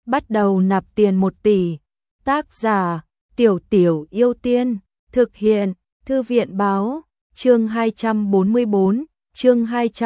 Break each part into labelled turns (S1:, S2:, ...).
S1: bắt đầu nạp tiền 1 tỷ. Tác giả Tiểu Tiểu Yêu Tiên. Thực hiện Thư viện báo. Chương 244, chương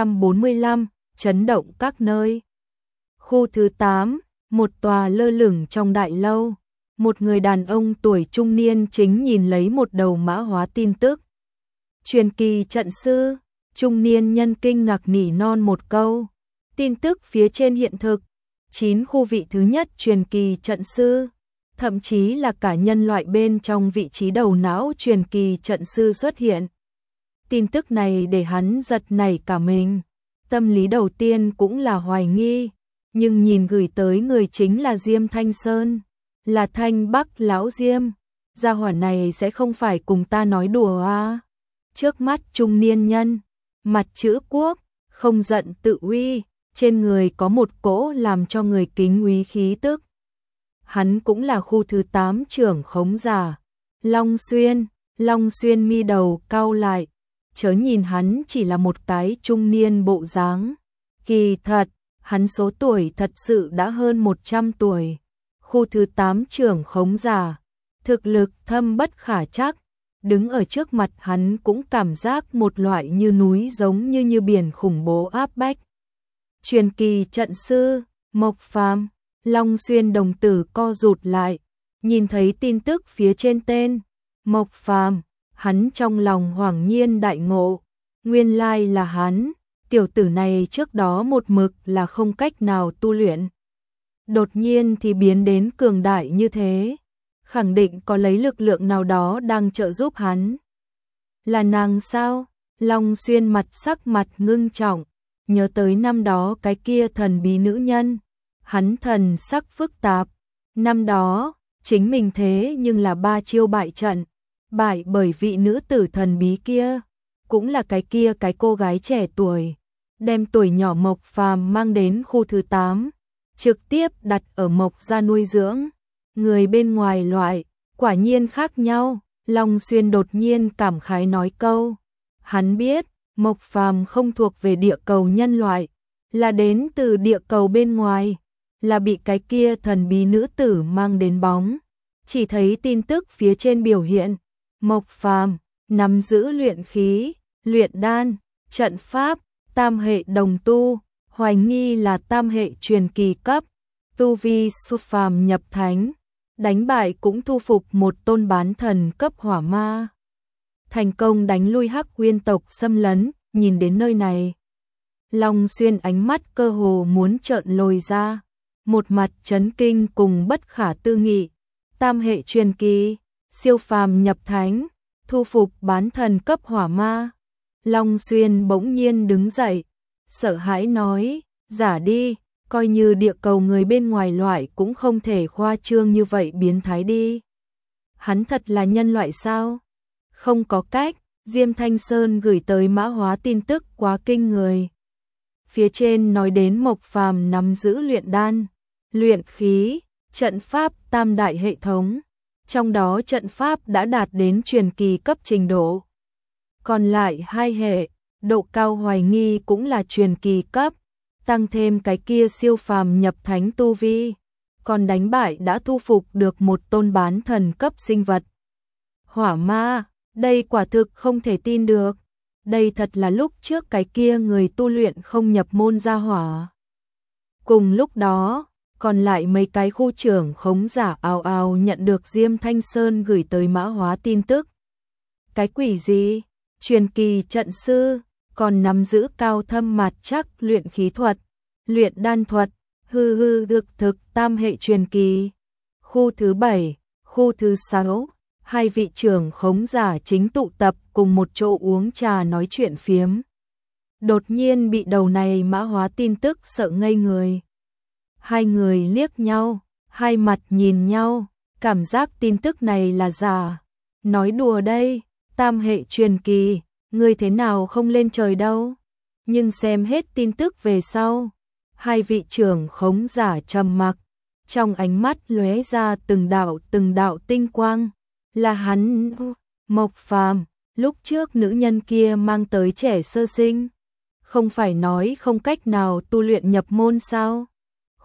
S1: 245, chấn động các nơi. Khu thứ 8, một tòa lơ lửng trong đại lâu. Một người đàn ông tuổi trung niên chính nhìn lấy một đầu mã hóa tin tức. Truyền kỳ trận sư, trung niên nhân kinh ngạc nỉ non một câu. Tin tức phía trên hiện thực, 9 khu vị thứ nhất truyền kỳ trận sư, thậm chí là cả nhân loại bên trong vị trí đầu não truyền kỳ trận sư xuất hiện. Tin tức này để hắn giật nảy cả mình. Tâm lý đầu tiên cũng là hoài nghi, nhưng nhìn gửi tới người chính là Diêm Thanh Sơn, là Thanh Bắc lão Diêm. Gia hỏa này sẽ không phải cùng ta nói đùa à? Trước mắt trung niên nhân, mặt chữ quốc, không giận tự uy, trên người có một cỗ làm cho người kính úy khí tức. Hắn cũng là khu thứ 8 trưởng khống giả, Long Xuyên. Long Xuyên mi đầu cau lại, chớ nhìn hắn chỉ là một cái trung niên bộ dáng, kỳ thật, hắn số tuổi thật sự đã hơn 100 tuổi. Khu thứ 8 trưởng khống giả, thực lực thâm bất khả trắc, đứng ở trước mặt hắn cũng cảm giác một loại như núi giống như biển khủng bố áp bách. Truyền kỳ trận sư, Mộc Phàm. Long Xuyên đồng tử co rụt lại, nhìn thấy tin tức phía trên tên Mộc Phàm, hắn trong lòng hoảng nhiên đại ngộ, nguyên lai là hắn, tiểu tử này trước đó một mực là không cách nào tu luyện. Đột nhiên thì biến đến cường đại như thế, khẳng định có lấy lực lượng nào đó đang trợ giúp hắn. Là nàng sao? Long Xuyên sắc mặt ngưng trọng, nhớ tới năm đó cái kia thần bí nữ nhân, hắn thần sắc phức tạp. Năm đó, chính mình thế nhưng là 3 chiêu bại trận, bại bởi vị nữ tử thần bí kia, cũng là cái kia cái cô gái trẻ tuổi, đem tuổi nhỏ Mộc Phàm mang đến khu thứ 8, trực tiếp đặt ở Mộc gia nuôi dưỡng. Người bên ngoài loại, quả nhiên khác nhau. Long Xuyên đột nhiên cảm khái nói câu. Hắn biết, Mộc Phàm không thuộc về địa cầu nhân loại, là đến từ địa cầu bên ngoài, là bị cái kia thần bí nữ tử mang đến bóng. Chỉ thấy tin tức phía trên biểu hiện, Mộc Phàm nắm giữ luyện khí, luyện đan, trận pháp, tam hệ đồng tu, hoài nghi là tam hệ truyền kỳ cấp, tu vi xuất phàm nhập thánh, đánh bại cũng thu phục một tôn bán thần cấp hỏa ma. Thành công đánh lui Hắc Nguyên tộc xâm lấn. Nhìn đến nơi này, Long Xuyên ánh mắt cơ hồ muốn trợn lồi ra, một mặt chấn kinh cùng bất khả tư nghị. Tam hệ truyền kỳ, siêu phàm nhập thánh, thu phục bán thần cấp hỏa ma. Long Xuyên bỗng nhiên đứng dậy, sợ hãi nói, giả đi, coi như địa cầu người bên ngoài loại cũng không thể khoa trương như vậy biến thái đi. Hắn thật là nhân loại sao? Không có cách, Diêm Thanh Sơn gửi tới mã hóa tin tức quá kinh người. Phía trên nói đến Mộc Phàm nắm giữ luyện đan, luyện khí, trận pháp tam đại hệ thống, trong đó trận pháp đã đạt đến truyền kỳ cấp trình độ. Còn lại 2 hệ, độ cao hoài nghi cũng là truyền kỳ cấp, tăng thêm cái kia siêu phàm nhập thánh tu vi, còn đánh bại đã thu phục được một tôn bán thần cấp sinh vật. Hỏa ma, đây quả thực không thể tin được. Đây thật là lúc trước cái kia người tu luyện không nhập môn ra hỏa. Cùng lúc đó, còn lại mấy cái khu trưởng khống giả ào ào nhận được Diêm Thanh Sơn gửi tới mã hóa tin tức. Cái quỷ gì? Truyền kỳ trận sư, còn nắm giữ cao thâm mạt chắc luyện khí thuật, luyện đan thuật, được thực tam hệ truyền kỳ. Khu thứ 7, khu thứ 6, 2 vị trưởng khống giả chính tụ tập cùng một chỗ uống trà nói chuyện phiếm. Đột nhiên bị đầu này mã hóa tin tức sợ ngây người. Hai người liếc nhau, hai mặt nhìn nhau, cảm giác tin tức này là giả. Nói đùa đây, tam hệ truyền kỳ, ngươi thế nào không lên trời đâu. Nhưng xem hết tin tức về sau, 2 vị trưởng khống giả trầm mặc, trong ánh mắt lóe ra từng đạo tinh quang. Là hắn, Mộc Phàm, lúc trước nữ nhân kia mang tới trẻ sơ sinh, không phải nói không cách nào tu luyện nhập môn sao?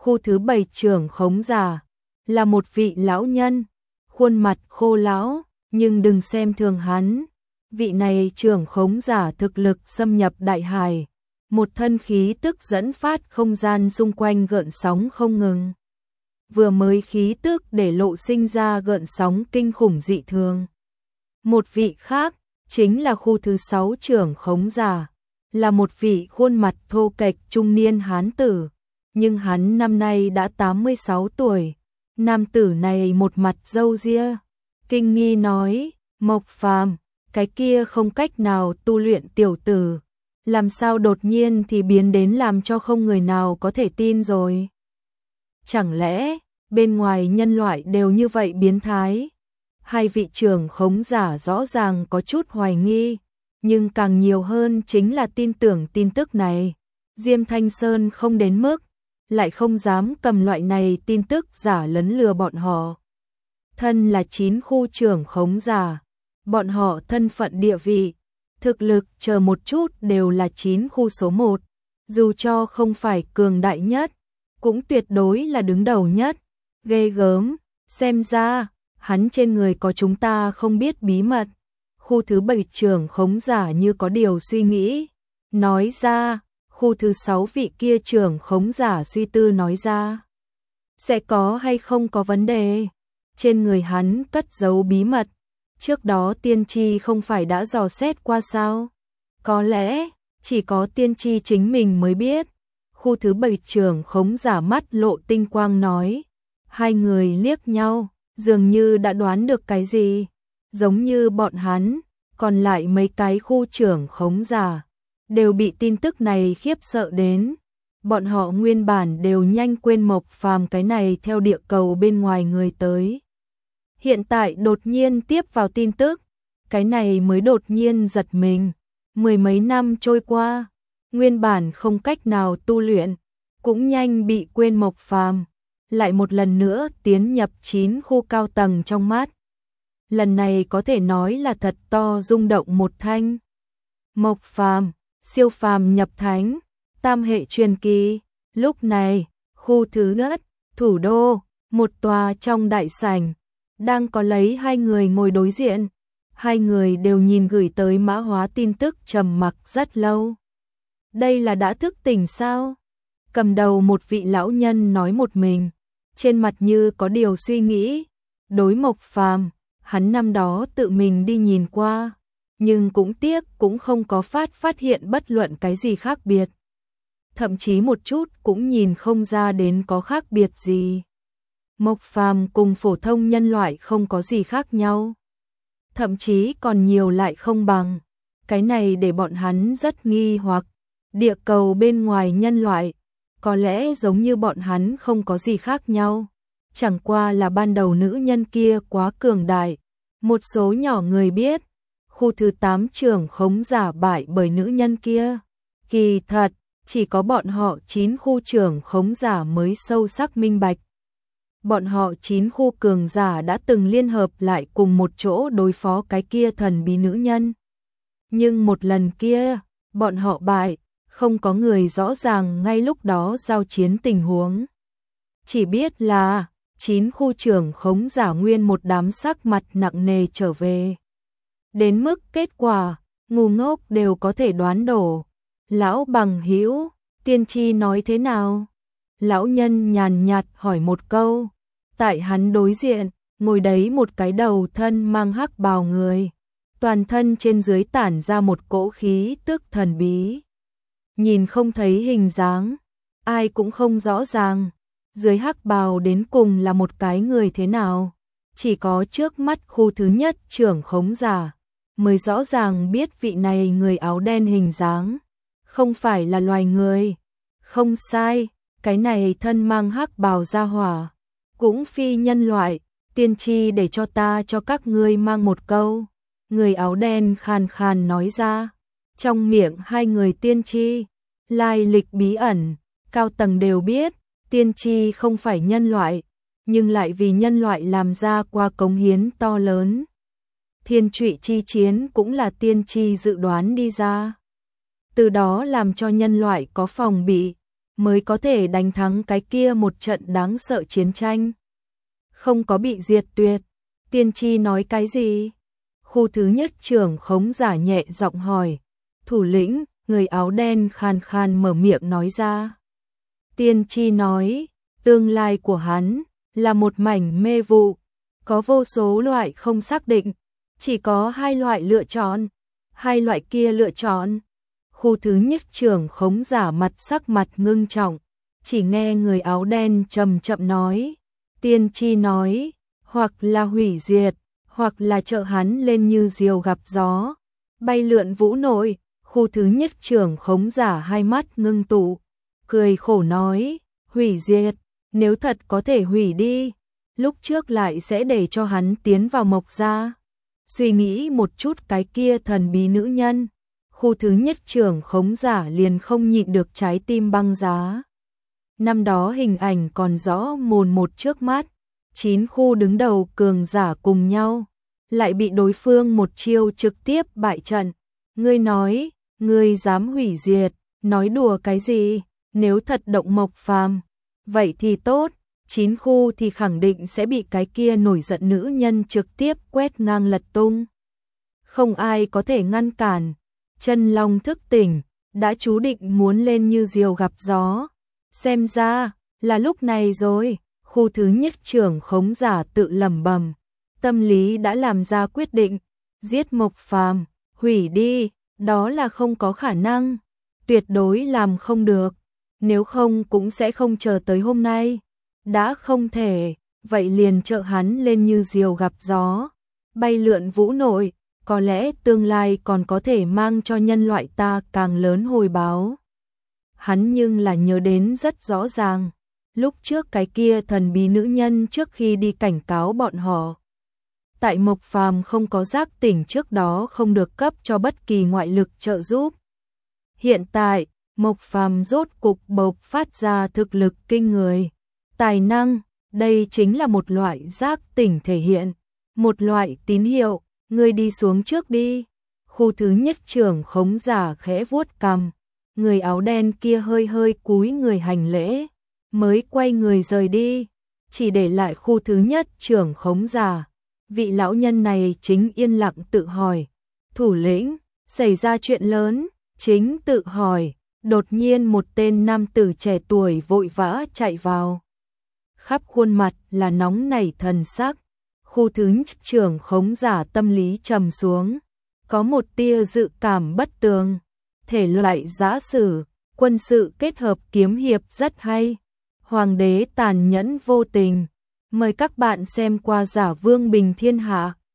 S1: Khu thứ 7 trưởng khống giả là một vị lão nhân, khuôn mặt khô lão, nhưng đừng xem thường hắn. Vị này trưởng khống giả thực lực xâm nhập đại hải, một thân khí tức dẫn phát không gian xung quanh gợn sóng không ngừng. Vừa mới khí tức để lộ sinh ra gợn sóng kinh khủng dị thường. Một vị khác, chính là khu thứ 6 trưởng khống giả, là một vị khuôn mặt thô kệch trung niên hán tử, nhưng hắn năm nay đã 86 tuổi. Nam tử này một mặt râu ria, kinh nghi nói, Mộc Phàm, cái kia không cách nào tu luyện tiểu tử, làm sao đột nhiên thì biến đến làm cho không người nào có thể tin rồi. Chẳng lẽ, bên ngoài nhân loại đều như vậy biến thái? Hai vị trưởng khống giả rõ ràng có chút hoài nghi, nhưng càng nhiều hơn chính là tin tưởng tin tức này. Diêm Thanh Sơn không đến mức, lại không dám cầm loại này tin tức giả lấn lừa bọn họ. Thân là 9 khu trưởng khống giả, bọn họ thân phận địa vị, thực lực chờ một chút đều là 9 khu số 1, dù cho không phải cường đại nhất, cũng tuyệt đối là đứng đầu nhất. Ghê gớm, xem ra, hắn trên người có chúng ta không biết bí mật. Khu thứ 7 trưởng khống giả như có điều suy nghĩ, nói ra. Khu thứ 6 vị kia trưởng khống giả suy tư nói ra, sẽ có hay không có vấn đề. Trên người hắn cất giấu bí mật, trước đó tiên tri không phải đã dò xét qua sao? Có lẽ, chỉ có tiên tri chính mình mới biết. Khu thứ 7 trưởng khống giả mắt lộ tinh quang nói. Hai người liếc nhau, dường như đã đoán được cái gì. Giống như bọn hắn, còn lại mấy cái khu trưởng khống giả đều bị tin tức này khiếp sợ đến. Bọn họ nguyên bản đều nhanh quên Mộc Phàm cái này theo địa cầu bên ngoài người tới. Hiện tại đột nhiên tiếp vào tin tức, cái này mới đột nhiên giật mình. Mười mấy năm trôi qua, nguyên bản không cách nào tu luyện, cũng nhanh bị quên Mộc Phàm, lại một lần nữa tiến nhập 9 khu cao tầng trong mắt. Lần này có thể nói là thật to rung động một thanh. Mộc Phàm, siêu phàm nhập thánh, tam hệ truyền kỳ. Lúc này, khu thứ nhất, thủ đô, một tòa trong đại sảnh, đang có lấy hai người ngồi đối diện. Hai người đều nhìn gửi tới mã hóa tin tức trầm mặc rất lâu. Đây là đã thức tỉnh sao? Cầm đầu một vị lão nhân nói một mình, trên mặt như có điều suy nghĩ. Đối Mộc Phàm, hắn năm đó tự mình đi nhìn qua, nhưng cũng tiếc cũng không có phát hiện bất luận cái gì khác biệt. Thậm chí một chút cũng nhìn không ra đến có khác biệt gì. Mộc Phàm cùng phổ thông nhân loại không có gì khác nhau, thậm chí còn nhiều lại không bằng. Cái này để bọn hắn rất nghi hoặc. Địa cầu bên ngoài nhân loại, có lẽ giống như bọn hắn không có gì khác nhau. Chẳng qua là ban đầu nữ nhân kia quá cường đại. Một số nhỏ người biết, khu thứ 8 trưởng khống giả bại bởi nữ nhân kia. Kỳ thật, chỉ có bọn họ 9 khu trưởng khống giả mới sâu sắc minh bạch. Bọn họ 9 khu cường giả đã từng liên hợp lại cùng một chỗ đối phó cái kia thần bí nữ nhân. Nhưng một lần kia, bọn họ bại, không có người rõ ràng ngay lúc đó giao chiến tình huống. Chỉ biết là 9 khu trưởng khống giả nguyên một đám sắc mặt nặng nề trở về. Đến mức kết quả, ngu ngốc đều có thể đoán đổ. Lão bằng hữu, tiên tri nói thế nào? Lão nhân nhàn nhạt hỏi một câu. Tại hắn đối diện, ngồi đấy một cái đầu thân mang hắc bào người. Toàn thân trên dưới tản ra một cỗ khí tức thần bí. Nhìn không thấy hình dáng, ai cũng không rõ ràng. Dưới hắc bào đến cùng là một cái người thế nào? Chỉ có trước mắt khu thứ nhất trưởng khống giả mới rõ ràng biết vị này người áo đen hình dáng không phải là loài người. Không sai, cái này thân mang hắc bào ra hỏa cũng phi nhân loại. Tiên tri để cho ta cho các ngươi mang một câu. Người áo đen khàn khàn nói ra. Trong miệng hai người tiên tri, lai lịch bí ẩn, cao tầng đều biết. Tiên tri không phải nhân loại, nhưng lại vì nhân loại làm ra qua cống hiến to lớn. Thiên trụy chi chiến cũng là tiên tri dự đoán đi ra. Từ đó làm cho nhân loại có phòng bị. mới có thể đánh thắng cái kia một trận đáng sợ chiến tranh. Không có bị diệt tuyệt. Tiên tri nói cái gì? Khu thứ nhất trưởng khống giả nhẹ giọng hỏi. Thủ lĩnh, người áo đen khan khan mở miệng nói ra. Tiên tri nói, tương lai của hắn là một mảnh mê vụ, có vô số loại không xác định, chỉ có hai loại lựa chọn, hai loại kia lựa chọn. Khu thứ nhất trưởng khống giả sắc mặt ngưng trọng, chỉ nghe người áo đen chậm chậm nói. Tiên tri nói, hoặc là hủy diệt, hoặc là trợ hắn lên như diều gặp gió, bay lượn vũ nội. Khu thứ nhất trưởng khống giả hai mắt ngưng tụ, cười khổ nói, hủy diệt, nếu thật có thể hủy đi, lúc trước lại sẽ để cho hắn tiến vào Mộc gia. Suy nghĩ một chút cái kia thần bí nữ nhân, khu thứ nhất trưởng khống giả liền không nhịn được trái tim băng giá. Năm đó hình ảnh còn rõ mồn một trước mắt, 9 khu đứng đầu cường giả cùng nhau, lại bị đối phương một chiêu trực tiếp bại trận. Ngươi nói, ngươi dám hủy diệt, nói đùa cái gì, nếu thật động Mộc Phàm, vậy thì tốt, 9 khu thì khẳng định sẽ bị cái kia nổi giận nữ nhân trực tiếp quét ngang lật tung. Không ai có thể ngăn cản, chân long thức tỉnh, đã chú định muốn lên như diều gặp gió. Xem ra, là lúc này rồi, khu thứ nhất trưởng khống giả tự lẩm bẩm, tâm lý đã làm ra quyết định, giết Mộc Phàm, hủy đi, đó là không có khả năng, tuyệt đối làm không được, nếu không cũng sẽ không chờ tới hôm nay, đã không thể, vậy liền trợ hắn lên như diều gặp gió, bay lượn vũ nội, có lẽ tương lai còn có thể mang cho nhân loại ta càng lớn hồi báo. Hắn nhưng là nhớ đến rất rõ ràng, lúc trước cái kia thần bí nữ nhân trước khi đi cảnh cáo bọn họ. Tại Mộc Phàm không có giác tỉnh trước đó không được cấp cho bất kỳ ngoại lực trợ giúp. Hiện tại, Mộc Phàm rốt cục bộc phát ra thực lực kinh người. Tài năng, đây chính là một loại giác tỉnh thể hiện, một loại tín hiệu, ngươi đi xuống trước đi. Khu thứ nhất trưởng khống giả khẽ vuốt cằm, người áo đen kia hơi hơi cúi người hành lễ, mới quay người rời đi, chỉ để lại khu thứ nhất trưởng khống giả. Vị lão nhân này chính yên lặng tự hỏi, thủ lĩnh, xảy ra chuyện lớn, chính tự hỏi, đột nhiên một tên nam tử trẻ tuổi vội vã chạy vào. Khắp khuôn mặt là nóng nảy thần sắc, khu thứ nhất trưởng khống giả tâm lý trầm xuống, có một tia dự cảm bất tường, thể loại giã sử, quân sự kết hợp kiếm hiệp rất hay, hoàng đế tàn nhẫn vô tình. Mời các bạn xem qua Giả Vương Bình Thiên Hạ.